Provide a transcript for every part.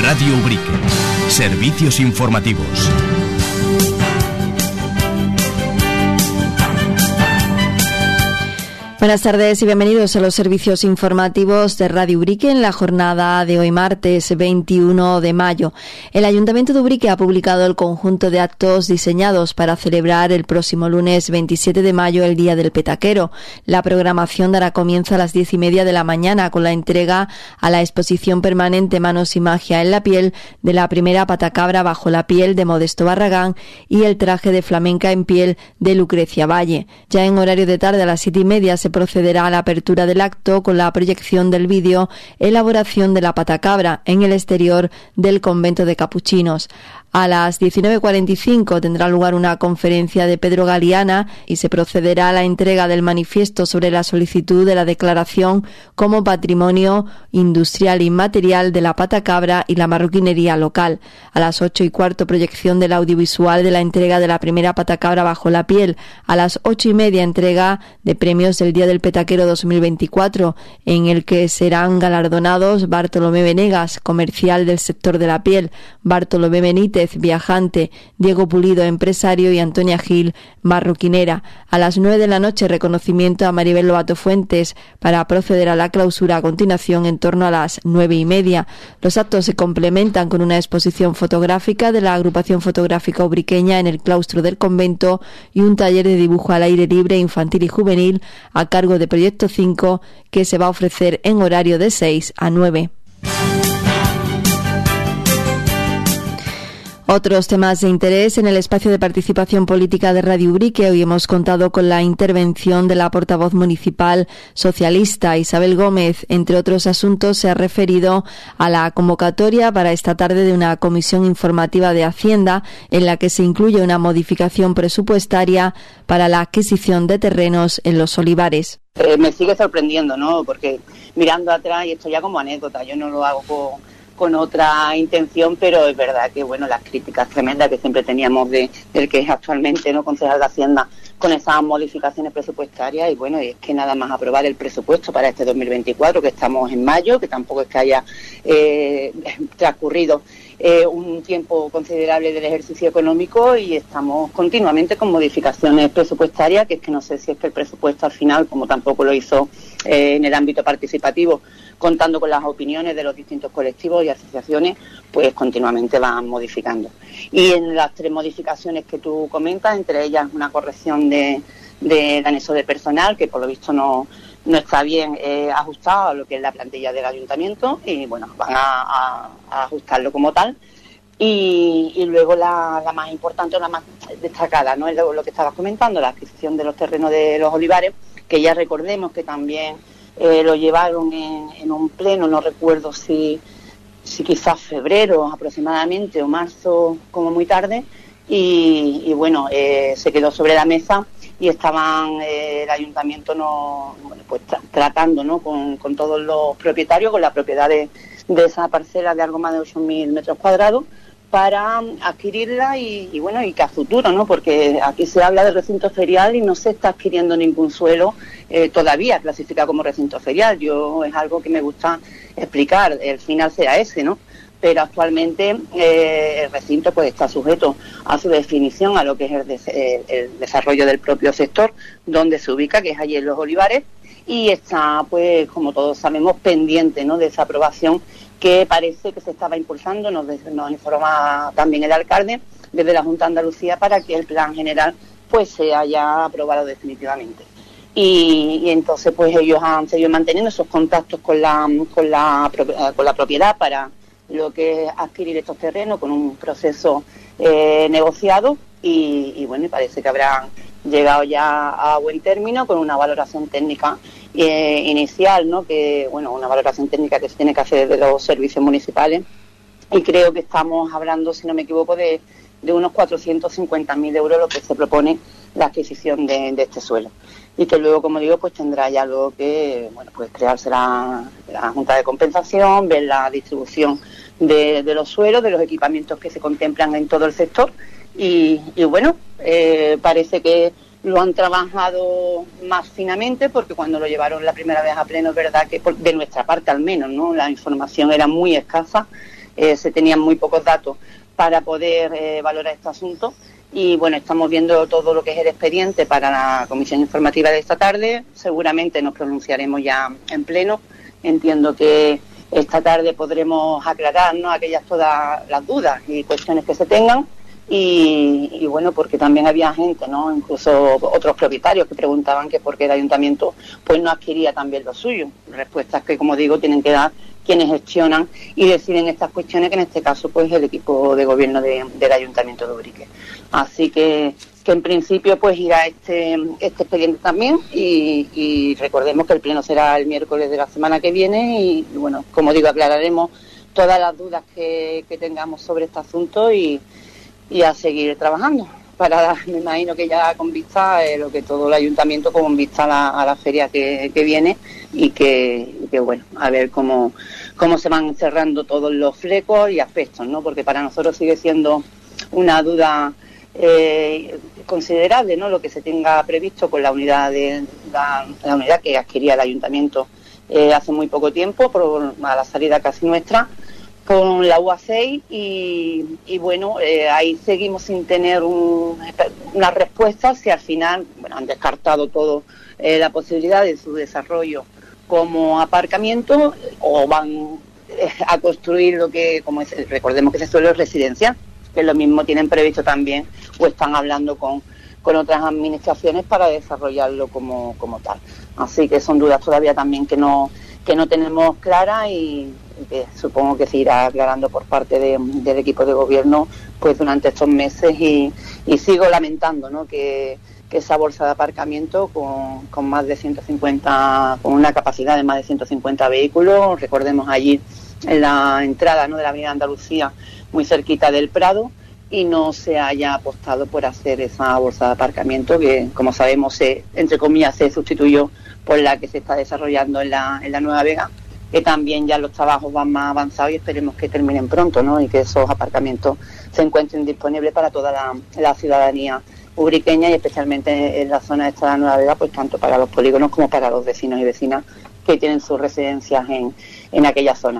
Radio Ubrique. Servicios informativos. Buenas tardes y bienvenidos a los servicios informativos de Radio Ubrique en la jornada de hoy martes 21 de mayo. El Ayuntamiento de Ubrique ha publicado el conjunto de actos diseñados para celebrar el próximo lunes 27 de mayo el Día del Petaquero. La programación dará comienzo a las 10:30 de la mañana con la entrega a la exposición permanente Manos y Magia en la piel de la primera patacabra bajo la piel de Modesto Barragán y el traje de flamenca en piel de Lucrecia Valle. Ya en horario de tarde a las 7:30 se procederá a la apertura del acto con la proyección del vídeo Elaboración de la patacabra en el exterior del convento de capuchinos. A las 19:45 tendrá lugar una conferencia de Pedro Galiana y se procederá a la entrega del manifiesto sobre la solicitud de la declaración como patrimonio industrial inmaterial de la patacabra y la marroquinería local. A las 8:15 proyección del audiovisual de la entrega de la primera patacabra bajo la piel. A las 8:30 entrega de premios del Día del Petaquero 2024, en el que serán galardonados Bartolomé Venegas, comercial del sector de la piel, Bartolomé Benítez, viajante, Diego Pulido, empresario, y Antonia Gil, marroquinera. A las 9 de la noche, reconocimiento a Maribel Lobato Fuentes para proceder a la clausura a continuación en torno a las 9:30. Los actos se complementan con una exposición fotográfica de la agrupación fotográfica ubriqueña en el claustro del convento y un taller de dibujo al aire libre infantil y juvenil a cargo de Proyecto 5 que se va a ofrecer en horario de 6 a 9. Otros temas de interés en el espacio de participación política de Radio Ubrique. Hoy hemos contado con la intervención de la portavoz municipal socialista Isabel Gómez. Entre otros asuntos, se ha referido a la convocatoria para esta tarde de una comisión informativa de Hacienda en la que se incluye una modificación presupuestaria para la adquisición de terrenos en Los Olivares. Me sigue sorprendiendo, ¿no? Porque mirando atrás, y esto ya como anécdota, yo no lo hago con otra intención, pero es verdad que bueno, las críticas tremendas que siempre teníamos del que es actualmente no concejal de Hacienda con esas modificaciones presupuestarias, y bueno, y es que nada más aprobar el presupuesto para este 2024, que estamos en mayo, que tampoco es que haya transcurrido un tiempo considerable del ejercicio económico, y estamos continuamente con modificaciones presupuestarias, que es que no sé si es que el presupuesto al final, como tampoco lo hizo en el ámbito participativo, contando con las opiniones de los distintos colectivos y asociaciones, pues continuamente van modificando. Y en las 3 modificaciones que tú comentas, entre ellas una corrección del anexo de personal, que por lo visto no está bien ajustado a lo que es la plantilla del ayuntamiento, y bueno, van a ajustarlo como tal. Y luego la más importante o la más destacada, ¿no? Es lo que estabas comentando, la adquisición de los terrenos de Los Olivares, que ya recordemos que también lo llevaron en un pleno, no recuerdo si quizás febrero aproximadamente o marzo como muy tarde, y bueno, se quedó sobre la mesa y estaban el ayuntamiento tratando, ¿no? con todos los propietarios, con la propiedad de esa parcela de algo más de 8.000 metros cuadrados, para adquirirla y bueno, y que a futuro, ¿no? Porque aquí se habla de recinto ferial y no se está adquiriendo ningún suelo todavía clasificado como recinto ferial. Es algo que me gusta explicar, el final será ese, ¿no? Pero actualmente el recinto pues está sujeto a su definición, a lo que es el desarrollo del propio sector donde se ubica, que es allí en Los Olivares, y está, pues como todos sabemos, pendiente, ¿no? De esa aprobación que parece que se estaba impulsando, nos informa también el alcalde desde la Junta de Andalucía, para que el plan general pues se haya aprobado definitivamente. Y entonces pues ellos han seguido manteniendo esos contactos con la propiedad para lo que es adquirir estos terrenos, con un proceso negociado, y bueno, y parece que habrán llegado ya a buen término con una valoración técnica inicial, ¿no? Que bueno, una valoración técnica que se tiene que hacer de los servicios municipales, y creo que estamos hablando, si no me equivoco, de unos 450.000 euros lo que se propone la adquisición de este suelo, y que luego, como digo, pues tendrá ya luego que bueno, pues crearse la Junta de Compensación, ver la distribución de los suelos, de los equipamientos que se contemplan en todo el sector, y bueno, parece que lo han trabajado más finamente, porque cuando lo llevaron la primera vez a pleno, es verdad que de nuestra parte al menos, ¿no? La información era muy escasa, se tenían muy pocos datos para poder valorar este asunto. Y bueno, estamos viendo todo lo que es el expediente para la comisión informativa de esta tarde. Seguramente nos pronunciaremos ya en pleno. Entiendo que esta tarde podremos aclararnos aquellas todas las dudas y cuestiones que se tengan. Y bueno, porque también había gente, ¿no?, incluso otros propietarios que preguntaban que por qué el ayuntamiento pues no adquiría también lo suyo. Respuestas que, como digo, tienen que dar quienes gestionan y deciden estas cuestiones, que en este caso pues el equipo de gobierno del Ayuntamiento de Ubrique. Así que en principio pues irá este expediente también y recordemos que el pleno será el miércoles de la semana que viene y bueno, como digo, aclararemos todas las dudas que tengamos sobre este asunto y a seguir trabajando para, me imagino que ya con vista lo que todo el ayuntamiento, con vista a la feria que viene y que bueno, a ver cómo se van cerrando todos los flecos y aspectos, ¿no? Porque para nosotros sigue siendo una duda considerable, ¿no?, lo que se tenga previsto con la unidad la unidad que adquiría el ayuntamiento hace muy poco tiempo, a la salida casi nuestra, con la UA6 y bueno, ahí seguimos sin tener una respuesta si al final, bueno, han descartado todo la posibilidad de su desarrollo como aparcamiento o van a construir lo que, como es, recordemos que ese suelo es residencial, que lo mismo tienen previsto también o están hablando con otras administraciones para desarrollarlo como tal. Así que son dudas todavía también que no tenemos claras y que supongo que se irá aclarando por parte del equipo de gobierno pues durante estos meses y sigo lamentando, ¿no?, que esa bolsa de aparcamiento con más de 150, con una capacidad de más de 150 vehículos, recordemos allí en la entrada, ¿no?, de la Avenida Andalucía, muy cerquita del Prado, y no se haya apostado por hacer esa bolsa de aparcamiento que, como sabemos, entre comillas, se sustituyó por la que se está desarrollando en la Nueva Vega, que también ya los trabajos van más avanzados y esperemos que terminen pronto, ¿no?, y que esos aparcamientos se encuentren disponibles para toda la ciudadanía ubriqueña y especialmente en la zona esta de la Nueva Vega, pues tanto para los polígonos como para los vecinos y vecinas que tienen sus residencias en aquella zona.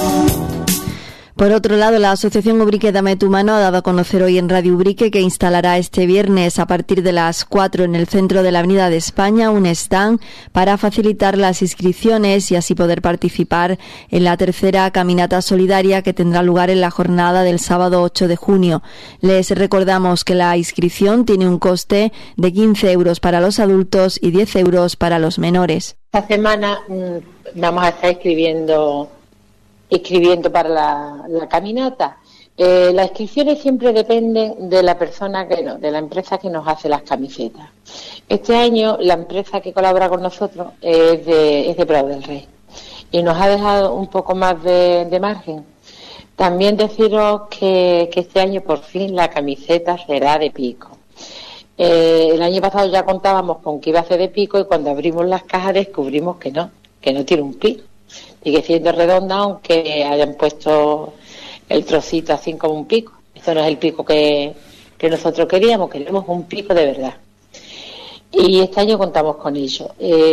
Por otro lado, la Asociación Ubrique Dame tu Mano ha dado a conocer hoy en Radio Ubrique que instalará este viernes a partir de las 4 en el centro de la Avenida de España un stand para facilitar las inscripciones y así poder participar en la tercera caminata solidaria que tendrá lugar en la jornada del sábado 8 de junio. Les recordamos que la inscripción tiene un coste de 15 euros para los adultos y 10 euros para los menores. Esta semana vamos a estar escribiendo para la caminata. Las inscripciones siempre dependen de la persona de la empresa que nos hace las camisetas. Este año la empresa que colabora con nosotros es de Prado del Rey y nos ha dejado un poco más de margen. También deciros que este año por fin la camiseta será de pico. El año pasado ya contábamos con que iba a ser de pico y cuando abrimos las cajas descubrimos que no tiene un pico. Sigue siendo redonda, aunque hayan puesto el trocito así como un pico. Esto no es el pico que nosotros queríamos un pico de verdad. Y este año contamos con ello.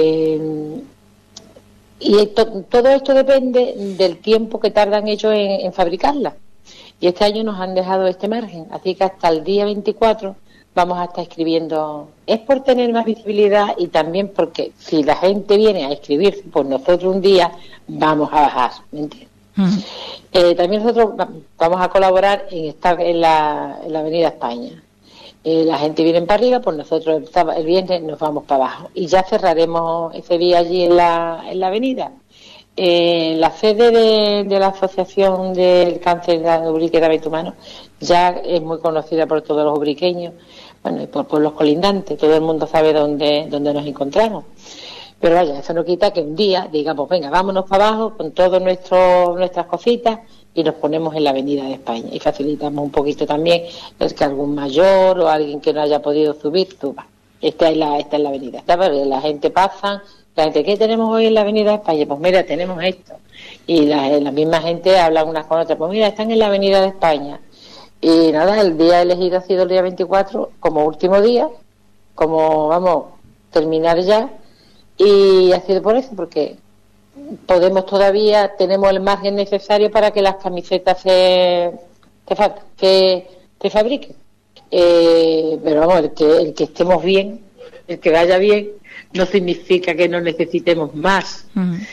Todo esto depende del tiempo que tardan ellos en fabricarla. Y este año nos han dejado este margen. Así que hasta el día 24 vamos a estar escribiendo. Es por tener más visibilidad y también porque si la gente viene a inscribirse, pues nosotros un día vamos a bajar, ¿me entiendes? Uh-huh. También nosotros vamos a colaborar en estar en la Avenida España. La gente viene para arriba, pues nosotros el viernes nos vamos para abajo. Y ya cerraremos ese día allí en la avenida. La sede de la Asociación del Cáncer de Ubrique Dame tu Mano ya es muy conocida por todos los ubriqueños, bueno, y por los colindantes, todo el mundo sabe dónde nos encontramos. Pero vaya, eso no quita que un día digamos, venga, vámonos para abajo con todas nuestras cositas y nos ponemos en la Avenida de España y facilitamos un poquito también el que algún mayor o alguien que no haya podido subir, suba. Esta es la avenida, la gente pasa. La gente, ¿qué tenemos hoy en la Avenida de España? Pues mira, tenemos esto. Y la misma gente habla unas con otras. Pues mira, están en la Avenida de España. Y nada, el día elegido ha sido el día 24 como último día, como vamos a terminar ya. Y ha sido por eso, porque tenemos el margen necesario para que las camisetas se fabriquen. Pero vamos, el que estemos bien, el que vaya bien, no significa que no necesitemos más.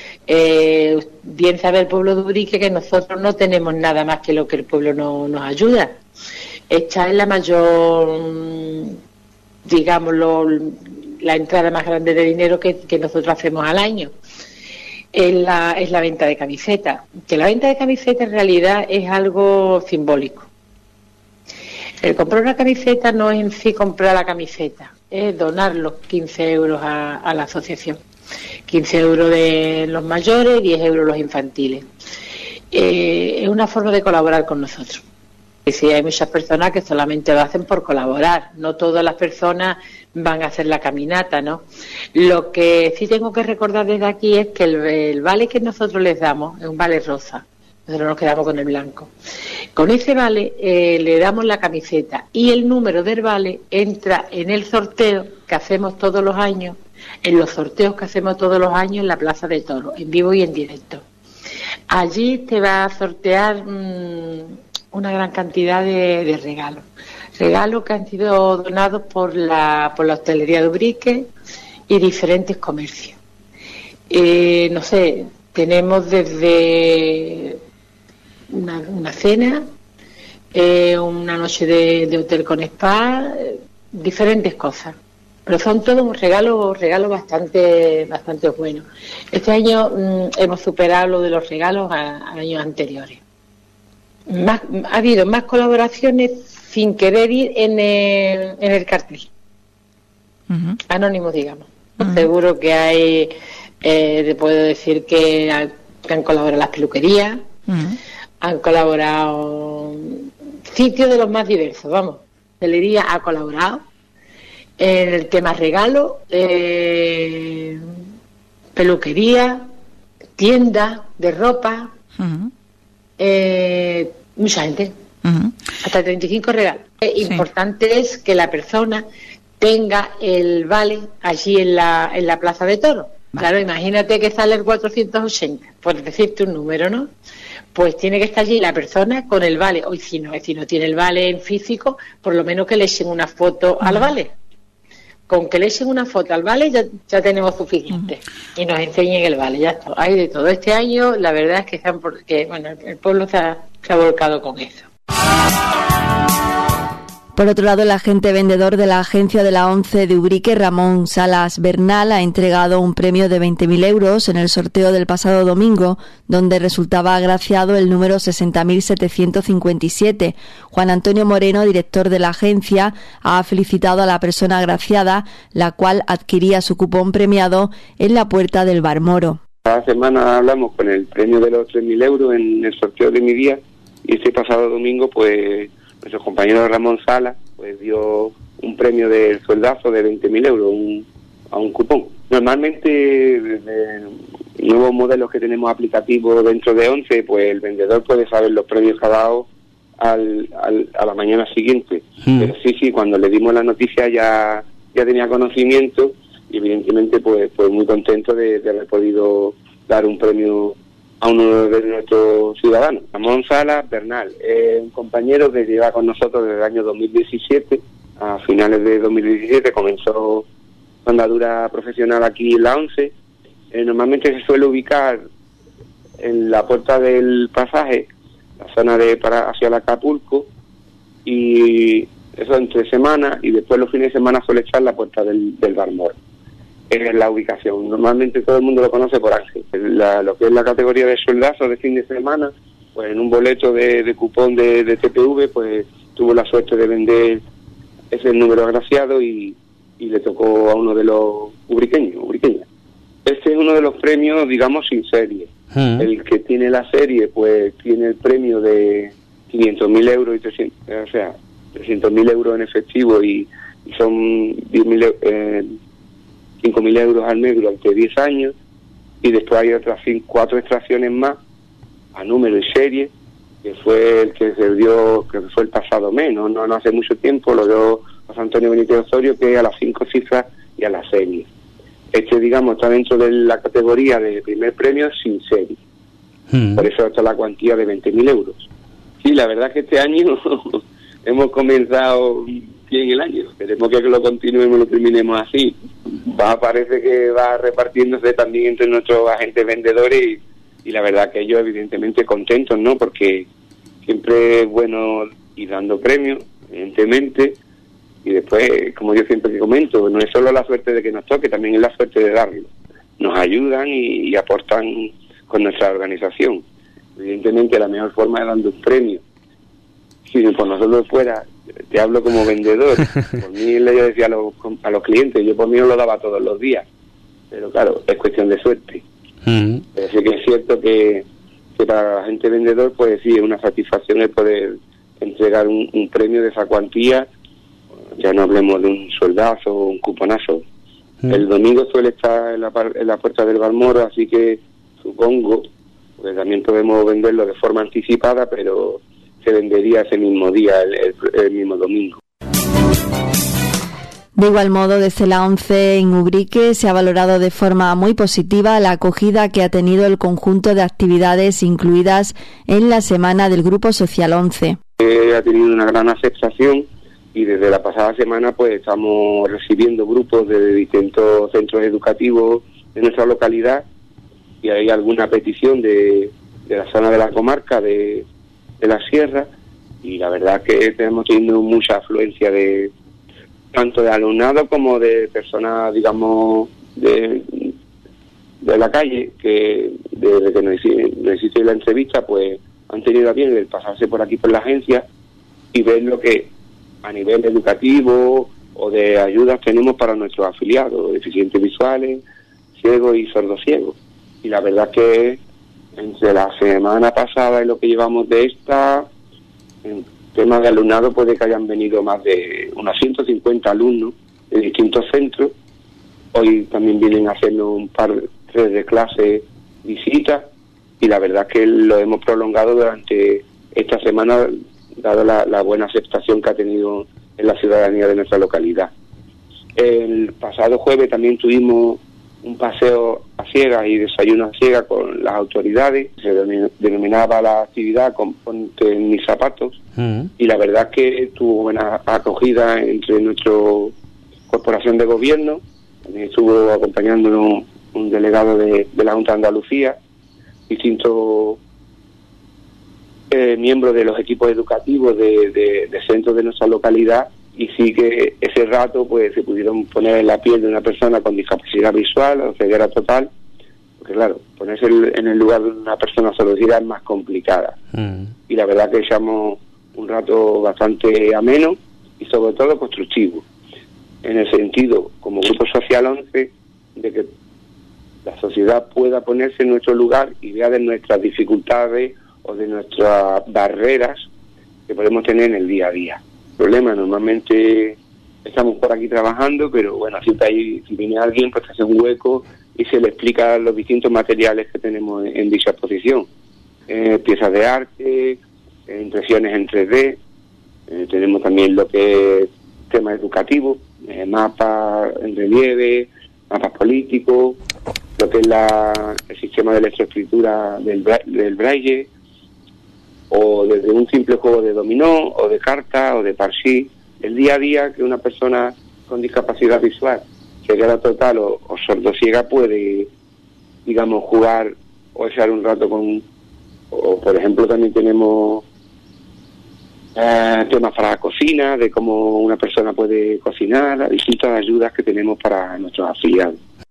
Bien sabe el pueblo de Ubrique que nosotros no tenemos nada más que lo que el pueblo nos ayuda. Esta es la mayor, digamos, la entrada más grande de dinero que nosotros hacemos al año. Es la venta de camisetas. Que la venta de camisetas en realidad es algo simbólico. El comprar una camiseta no es en sí comprar la camiseta, es donar los 15 euros a la asociación. 15 euros de los mayores, 10 euros los infantiles. Es una forma de colaborar con nosotros. Y sí, hay muchas personas que solamente lo hacen por colaborar, no todas las personas van a hacer la caminata, ¿no? Lo que sí tengo que recordar desde aquí es que el vale que nosotros les damos es un vale rosa, nosotros nos quedamos con el blanco. Con ese vale le damos la camiseta y el número del vale entra en el sorteo que hacemos todos los años, en los sorteos que hacemos todos los años en la Plaza de Toros, en vivo y en directo. Allí te va a sortear una gran cantidad de regalos que han sido donados por la hostelería de Ubrique y diferentes comercios. No sé, tenemos desde una cena, una noche de hotel con spa, diferentes cosas. Pero son todos un regalo bastante bueno. Este año hemos superado lo de los regalos a años anteriores. Ha habido más colaboraciones sin querer ir en el cartel. Anónimos, digamos. Seguro que hay, te puedo decir que han colaborado las peluquerías, han colaborado sitios de los más diversos, vamos. Hostelería ha colaborado en el tema regalo, peluquería, tiendas de ropa, mucha gente, hasta 35 regalos. Importante es que la persona tenga el vale allí en la Plaza de Toros. Claro, imagínate que sale el 480, por decirte un número, ¿no? Pues tiene que estar allí la persona con el vale. Hoy si no tiene el vale en físico, por lo menos que le echen una foto al vale. Con que le echen una foto al vale ya tenemos suficiente. Y nos enseñen el vale, ya está. Hay de todo. Este año la verdad es que el pueblo se ha volcado con eso. Por otro lado, el agente vendedor de la agencia de la ONCE de Ubrique, Ramón Salas Bernal, ha entregado un premio de 20.000 euros en el sorteo del pasado domingo, donde resultaba agraciado el número 60.757. Juan Antonio Moreno, director de la agencia, ha felicitado a la persona agraciada, la cual adquiría su cupón premiado en la puerta del Bar Moro. Cada semana hablamos con el premio de los 3.000 euros en el sorteo de mi día, y este pasado domingo, pues, nuestro compañero Ramón Salas pues dio un premio de sueldazo de 20.000 euros a un cupón. Normalmente, desde nuevos modelos que tenemos aplicativos dentro de ONCE, pues el vendedor puede saber los premios que ha dado a la mañana siguiente. Pero sí, cuando le dimos la noticia ya tenía conocimiento y evidentemente pues muy contento de haber podido dar un premio a uno de nuestros ciudadanos. Ramón Salas Bernal es un compañero que lleva con nosotros desde el año 2017. A finales de 2017 comenzó su andadura profesional aquí en la ONCE. Normalmente se suele ubicar en la puerta del pasaje, la zona hacia el Acapulco, y eso entre semanas, y después los fines de semana suele echar la puerta del Bar Moro. Es la ubicación. Normalmente todo el mundo lo conoce por Ángel. Lo que es la categoría de sueldazo de fin de semana, pues en un boleto de cupón de TPV, pues tuvo la suerte de vender ese número agraciado y le tocó a uno de los ubriqueñas. Este es uno de los premios, digamos, sin serie. El que tiene la serie, pues tiene el premio de 500.000 euros y 300.000 euros en efectivo, y son 5.000 euros al mes durante 10 años, y después hay otras 4 extracciones más a número y serie, que fue el que se dio, que fue el pasado mes, no hace mucho tiempo, lo dio José Antonio Benítez Osorio, que es a las 5 cifras y a la serie. digamos, está dentro de la categoría de primer premio sin serie. Por eso está la cuantía de 20.000 euros. Sí, la verdad es que este año hemos comenzado bien el año. Queremos que lo continuemos, lo terminemos así. Parece que va repartiéndose también entre nuestros agentes vendedores y la verdad que ellos evidentemente contentos, ¿no? Porque siempre es bueno ir dando premios, evidentemente, y después, como yo siempre comento, no es solo la suerte de que nos toque, también es la suerte de darlo. Nos ayudan y aportan con nuestra organización. Evidentemente la mejor forma es dando un premio. Si por nosotros fuera, te hablo como vendedor, por mí le decía a los clientes, yo por mí no lo daba todos los días, pero claro, es cuestión de suerte. Pero sí que es cierto que para la gente vendedor, pues sí, es una satisfacción el poder entregar un premio de esa cuantía, ya no hablemos de un sueldazo o un cuponazo. El domingo suele estar en la puerta del Balmoro, así que supongo, porque también podemos venderlo de forma anticipada, pero se vendería ese mismo día, el mismo domingo. De igual modo, desde la ONCE en Ubrique se ha valorado de forma muy positiva la acogida que ha tenido el conjunto de actividades incluidas en la semana del Grupo Social 11. Ha tenido una gran aceptación y desde la pasada semana pues estamos recibiendo grupos de distintos centros educativos de nuestra localidad y hay alguna petición de la zona de la comarca de la sierra y la verdad que estamos teniendo mucha afluencia de tanto de alumnado como de personas, digamos, de la calle, que desde que nos hiciste la entrevista, pues han tenido a bien el pasarse por aquí por la agencia y ver lo que a nivel educativo o de ayudas tenemos para nuestros afiliados, deficientes visuales, ciegos y sordociegos. Y la verdad que entre la semana pasada y lo que llevamos de esta, en tema de alumnado puede que hayan venido más de unos 150 alumnos de distintos centros. Hoy también vienen a hacernos un par de clases, visitas, y la verdad que lo hemos prolongado durante esta semana, dado la buena aceptación que ha tenido en la ciudadanía de nuestra localidad. El pasado jueves también tuvimos un paseo a ciegas y desayuno a ciegas con las autoridades. Se denominaba la actividad con Ponte en mis zapatos, y la verdad que tuvo buena acogida entre nuestra corporación de gobierno. También estuvo acompañándonos un delegado de la Junta de Andalucía, distintos miembros de los equipos educativos de centros de nuestra localidad, y sí que ese rato pues se pudieron poner en la piel de una persona con discapacidad visual o ceguera total, porque claro, ponerse en el lugar de una persona sordociega es más complicada. Y la verdad que echamos un rato bastante ameno y sobre todo constructivo, en el sentido, como Grupo Social 11, de que la sociedad pueda ponerse en nuestro lugar y vea de nuestras dificultades o de nuestras barreras que podemos tener en el día a día. Problema, normalmente estamos por aquí trabajando, pero bueno, siempre hay, si viene alguien, pues se hace un hueco y se le explica los distintos materiales que tenemos en dicha exposición. Piezas de arte, impresiones en 3D, tenemos también lo que es tema educativo, mapas en relieve, mapas políticos, lo que es el sistema de electroescritura del braille, o desde un simple juego de dominó, o de cartas, o de parchís, el día a día que una persona con discapacidad visual, ceguera total o sordociega puede, digamos, jugar o echar un rato con... O, por ejemplo, también tenemos temas para la cocina, de cómo una persona puede cocinar, las distintas ayudas que tenemos para nuestros afiliados.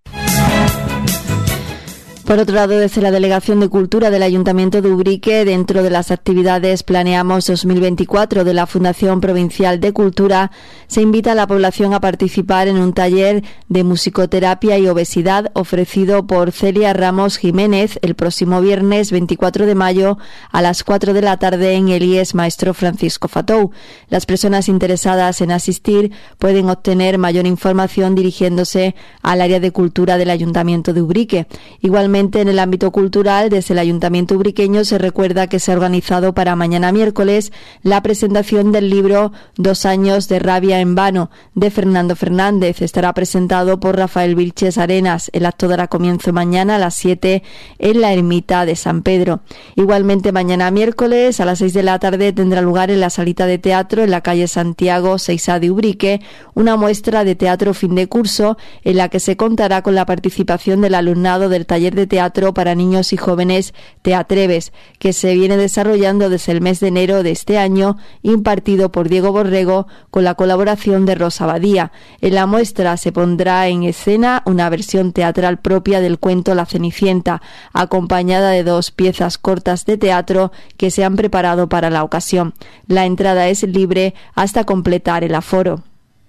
Por otro lado, desde la Delegación de Cultura del Ayuntamiento de Ubrique, dentro de las actividades Planeamos 2024 de la Fundación Provincial de Cultura, se invita a la población a participar en un taller de musicoterapia y obesidad ofrecido por Celia Ramos Jiménez el próximo viernes 24 de mayo a las 4 de la tarde en el IES Maestro Francisco Fatou. Las personas interesadas en asistir pueden obtener mayor información dirigiéndose al área de cultura del Ayuntamiento de Ubrique. Igualmente, Igualmente, en el ámbito cultural, desde el Ayuntamiento ubriqueño se recuerda que se ha organizado para mañana miércoles la presentación del libro 2 años de rabia en vano, de Fernando Fernández. Estará presentado por Rafael Vilches Arenas. El acto dará comienzo mañana a las 7 en la ermita de San Pedro. Igualmente, mañana miércoles a las 6 de la tarde tendrá lugar en la salita de teatro en la calle Santiago 6A de Ubrique una muestra de teatro fin de curso en la que se contará con la participación del alumnado del taller de teatro para niños y jóvenes Teatreves, que se viene desarrollando desde el mes de enero de este año, impartido por Diego Borrego con la colaboración de Rosa Badía. En la muestra se pondrá en escena una versión teatral propia del cuento La Cenicienta, acompañada de 2 piezas cortas de teatro que se han preparado para la ocasión. La entrada es libre hasta completar el aforo.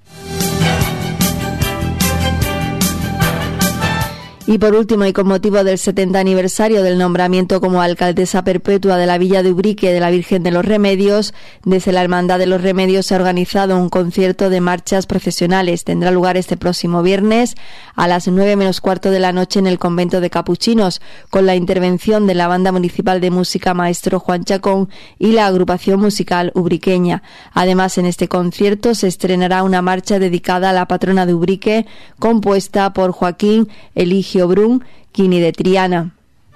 Y por último, y con motivo del 70 aniversario del nombramiento como alcaldesa perpetua de la Villa de Ubrique de la Virgen de los Remedios, desde la Hermandad de los Remedios se ha organizado un concierto de marchas procesionales. Tendrá lugar este próximo viernes a las 9:15 de la noche en el convento de Capuchinos, con la intervención de la Banda Municipal de Música Maestro Juan Chacón y la agrupación musical ubriqueña. Además, en este concierto se estrenará una marcha dedicada a la patrona de Ubrique, compuesta por Joaquín Eligio Brun, Quini de Triana.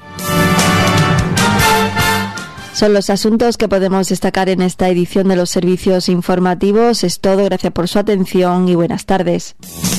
Son los asuntos que podemos destacar en esta edición de los servicios informativos. Es todo, gracias por su atención y buenas tardes.